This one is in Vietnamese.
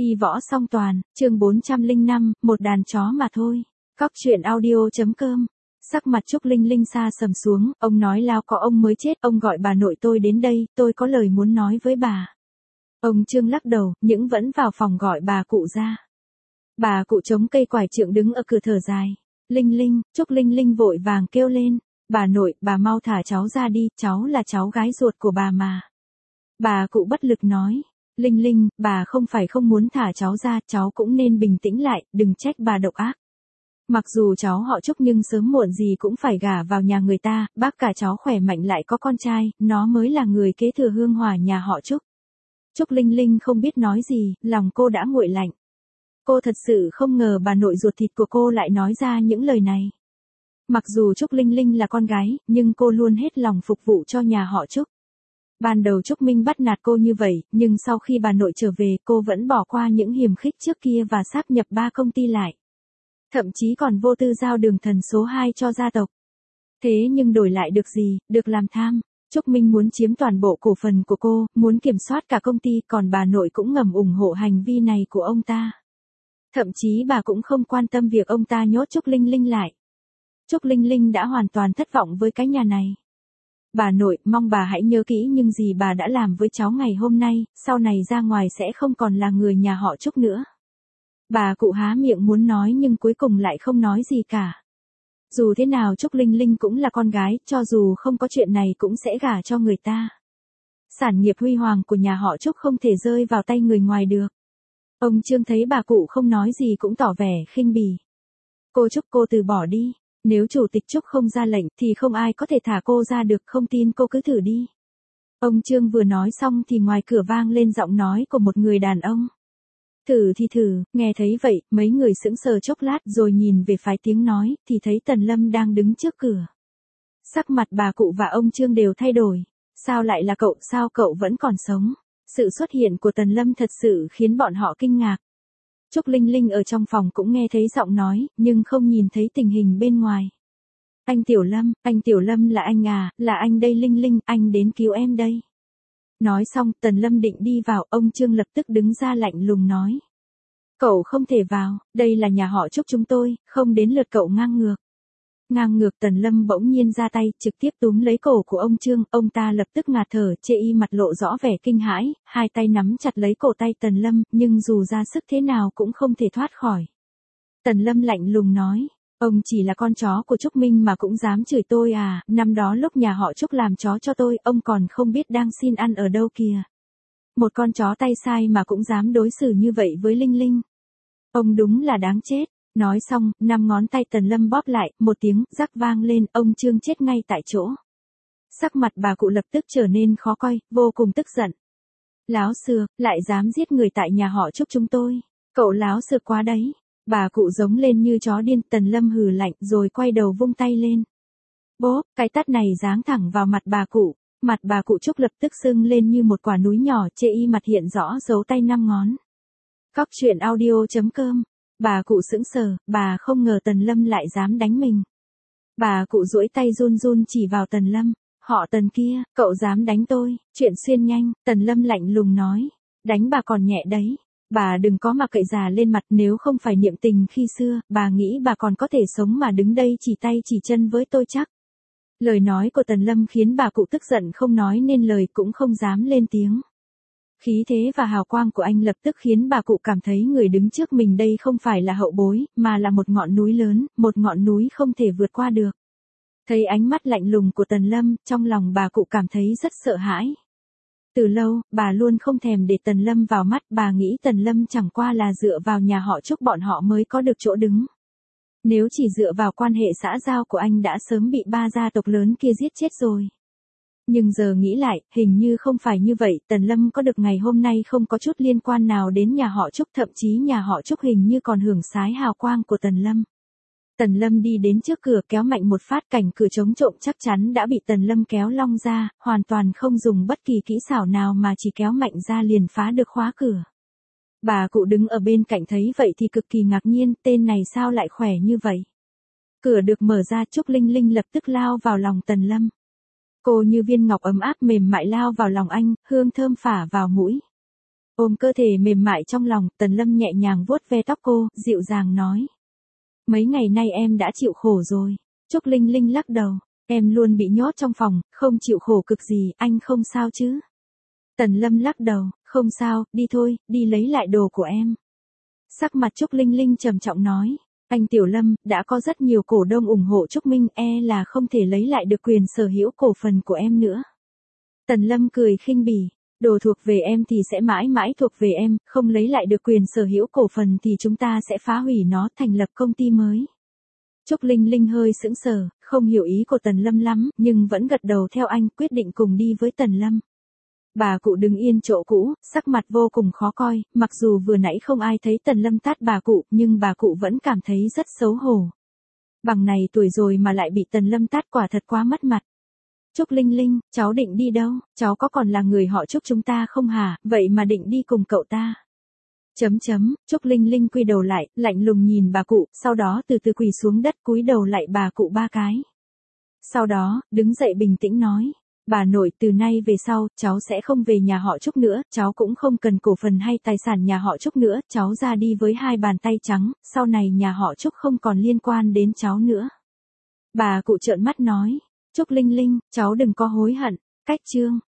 Y võ song toàn, chương 405, một đàn chó mà thôi. Cóc truyện audio.com. Sắc mặt Trúc Linh Linh xa sầm xuống, ông nói lao có ông mới chết, ông gọi bà nội tôi đến đây, tôi có lời muốn nói với bà. Ông Trương lắc đầu, những vẫn vào phòng gọi bà cụ ra. Bà cụ chống cây quải trượng đứng ở cửa thở dài. Linh Linh, Trúc Linh Linh vội vàng kêu lên. Bà nội, bà mau thả cháu ra đi, cháu là cháu gái ruột của bà mà. Bà cụ bất lực nói. Linh Linh, bà không phải không muốn thả cháu ra, cháu cũng nên bình tĩnh lại, đừng trách bà độc ác. Mặc dù cháu họ Trúc nhưng sớm muộn gì cũng phải gả vào nhà người ta, bác cả cháu khỏe mạnh lại có con trai, nó mới là người kế thừa hương hỏa nhà họ Trúc. Trúc Linh Linh không biết nói gì, lòng cô đã nguội lạnh. Cô thật sự không ngờ bà nội ruột thịt của cô lại nói ra những lời này. Mặc dù Trúc Linh Linh là con gái, nhưng cô luôn hết lòng phục vụ cho nhà họ Trúc. Ban đầu Trúc Minh bắt nạt cô như vậy, nhưng sau khi bà nội trở về, cô vẫn bỏ qua những hiềm khích trước kia và sáp nhập 3 công ty lại. Thậm chí còn vô tư giao đường thần số 2 cho gia tộc. Thế nhưng đổi lại được gì, được làm tham. Trúc Minh muốn chiếm toàn bộ cổ phần của cô, muốn kiểm soát cả công ty, còn bà nội cũng ngầm ủng hộ hành vi này của ông ta. Thậm chí bà cũng không quan tâm việc ông ta nhốt Trúc Linh Linh lại. Trúc Linh Linh đã hoàn toàn thất vọng với cái nhà này. Bà nội, mong bà hãy nhớ kỹ những gì bà đã làm với cháu ngày hôm nay, sau này ra ngoài sẽ không còn là người nhà họ Trúc nữa. Bà cụ há miệng muốn nói nhưng cuối cùng lại không nói gì cả. Dù thế nào Trúc Linh Linh cũng là con gái, cho dù không có chuyện này cũng sẽ gả cho người ta. Sản nghiệp huy hoàng của nhà họ Trúc không thể rơi vào tay người ngoài được. Ông Trương thấy bà cụ không nói gì cũng tỏ vẻ khinh bỉ. Cô Trúc, cô từ bỏ đi. Nếu chủ tịch Trúc không ra lệnh thì không ai có thể thả cô ra được, không tin cô cứ thử đi. Ông Trương vừa nói xong thì ngoài cửa vang lên giọng nói của một người đàn ông. Thử thì thử, nghe thấy vậy, mấy người sững sờ chốc lát rồi nhìn về phái tiếng nói, thì thấy Tần Lâm đang đứng trước cửa. Sắc mặt bà cụ và ông Trương đều thay đổi. Sao lại là cậu, sao cậu vẫn còn sống? Sự xuất hiện của Tần Lâm thật sự khiến bọn họ kinh ngạc. Trúc Linh Linh ở trong phòng cũng nghe thấy giọng nói, nhưng không nhìn thấy tình hình bên ngoài. Anh Tiểu Lâm là anh à, là anh đây Linh Linh, anh đến cứu em đây. Nói xong, Tần Lâm định đi vào, ông Trương lập tức đứng ra lạnh lùng nói. Cậu không thể vào, đây là nhà họ Trúc chúng tôi, không đến lượt cậu ngang ngược. Ngang ngược. Tần Lâm bỗng nhiên ra tay, trực tiếp túm lấy cổ của ông Trương, ông ta lập tức ngạt thở, chê y mặt lộ rõ vẻ kinh hãi, hai tay nắm chặt lấy cổ tay Tần Lâm, nhưng dù ra sức thế nào cũng không thể thoát khỏi. Tần Lâm lạnh lùng nói, ông chỉ là con chó của Trúc Minh mà cũng dám chửi tôi à, năm đó lúc nhà họ Trúc làm chó cho tôi, ông còn không biết đang xin ăn ở đâu kìa. Một con chó tay sai mà cũng dám đối xử như vậy với Linh Linh. Ông đúng là đáng chết. Nói xong, 5 ngón tay Tần Lâm bóp lại, một tiếng rắc vang lên, ông Trương chết ngay tại chỗ. Sắc mặt bà cụ lập tức trở nên khó coi, vô cùng tức giận. Láo xược, lại dám giết người tại nhà họ Trúc chúng tôi. Cậu láo xược quá đấy. Bà cụ giống lên như chó điên. Tần Lâm hừ lạnh rồi quay đầu vung tay lên. Bốp, cái tát này giáng thẳng vào mặt bà cụ. Mặt bà cụ Trúc lập tức sưng lên như một quả núi nhỏ, chê y mặt hiện rõ dấu tay 5 ngón. Cóc truyện audio.com. Bà cụ sững sờ, bà không ngờ Tần Lâm lại dám đánh mình. Bà cụ duỗi tay run run chỉ vào Tần Lâm. Họ Tần kia, cậu dám đánh tôi, chuyện xuyên nhanh. Tần Lâm lạnh lùng nói. Đánh bà còn nhẹ đấy. Bà đừng có mà cậy già lên mặt, nếu không phải niệm tình khi xưa, bà nghĩ bà còn có thể sống mà đứng đây chỉ tay chỉ chân với tôi chắc. Lời nói của Tần Lâm khiến bà cụ tức giận không nói nên lời, cũng không dám lên tiếng. Khí thế và hào quang của anh lập tức khiến bà cụ cảm thấy người đứng trước mình đây không phải là hậu bối, mà là một ngọn núi lớn, một ngọn núi không thể vượt qua được. Thấy ánh mắt lạnh lùng của Tần Lâm, trong lòng bà cụ cảm thấy rất sợ hãi. Từ lâu, bà luôn không thèm để Tần Lâm vào mắt, bà nghĩ Tần Lâm chẳng qua là dựa vào nhà họ Trúc bọn họ mới có được chỗ đứng. Nếu chỉ dựa vào quan hệ xã giao của anh đã sớm bị 3 gia tộc lớn kia giết chết rồi. Nhưng giờ nghĩ lại, hình như không phải như vậy, Tần Lâm có được ngày hôm nay không có chút liên quan nào đến nhà họ Trúc, thậm chí nhà họ Trúc hình như còn hưởng sái hào quang của Tần Lâm. Tần Lâm đi đến trước cửa kéo mạnh một phát, cảnh cửa chống trộm chắc chắn đã bị Tần Lâm kéo long ra, hoàn toàn không dùng bất kỳ kỹ xảo nào mà chỉ kéo mạnh ra liền phá được khóa cửa. Bà cụ đứng ở bên cạnh thấy vậy thì cực kỳ ngạc nhiên, tên này sao lại khỏe như vậy. Cửa được mở ra, Trúc Linh Linh lập tức lao vào lòng Tần Lâm. Cô như viên ngọc ấm áp mềm mại lao vào lòng anh, hương thơm phả vào mũi. Ôm cơ thể mềm mại trong lòng, Tần Lâm nhẹ nhàng vuốt ve tóc cô, dịu dàng nói. Mấy ngày nay em đã chịu khổ rồi. Trúc Linh Linh lắc đầu. Em luôn bị nhốt trong phòng, không chịu khổ cực gì, anh không sao chứ? Tần Lâm lắc đầu, không sao, đi thôi, đi lấy lại đồ của em. Sắc mặt Trúc Linh Linh trầm trọng nói. Anh Tiểu Lâm, đã có rất nhiều cổ đông ủng hộ Trúc Minh, là không thể lấy lại được quyền sở hữu cổ phần của em nữa. Tần Lâm cười khinh bỉ. Đồ thuộc về em thì sẽ mãi mãi thuộc về em, không lấy lại được quyền sở hữu cổ phần thì chúng ta sẽ phá hủy nó, thành lập công ty mới. Trúc Linh Linh hơi sững sờ, không hiểu ý của Tần Lâm lắm, nhưng vẫn gật đầu theo anh, quyết định cùng đi với Tần Lâm. Bà cụ đứng yên chỗ cũ, sắc mặt vô cùng khó coi, mặc dù vừa nãy không ai thấy Tần Lâm tát bà cụ, nhưng bà cụ vẫn cảm thấy rất xấu hổ. Bằng này tuổi rồi mà lại bị Tần Lâm tát, quả thật quá mất mặt. Trúc Linh Linh, cháu định đi đâu? Cháu có còn là người họ Trúc chúng ta không hả? Vậy mà định đi cùng cậu ta. Trúc Linh Linh quy đầu lại, lạnh lùng nhìn bà cụ, sau đó từ từ quỳ xuống đất cúi đầu lại bà cụ 3 cái. Sau đó, đứng dậy bình tĩnh nói. Bà nội, từ nay về sau, cháu sẽ không về nhà họ Trúc nữa, cháu cũng không cần cổ phần hay tài sản nhà họ Trúc nữa, cháu ra đi với 2 bàn tay trắng, sau này nhà họ Trúc không còn liên quan đến cháu nữa. Bà cụ trợn mắt nói. Trúc Linh Linh, cháu đừng có hối hận. Cách chương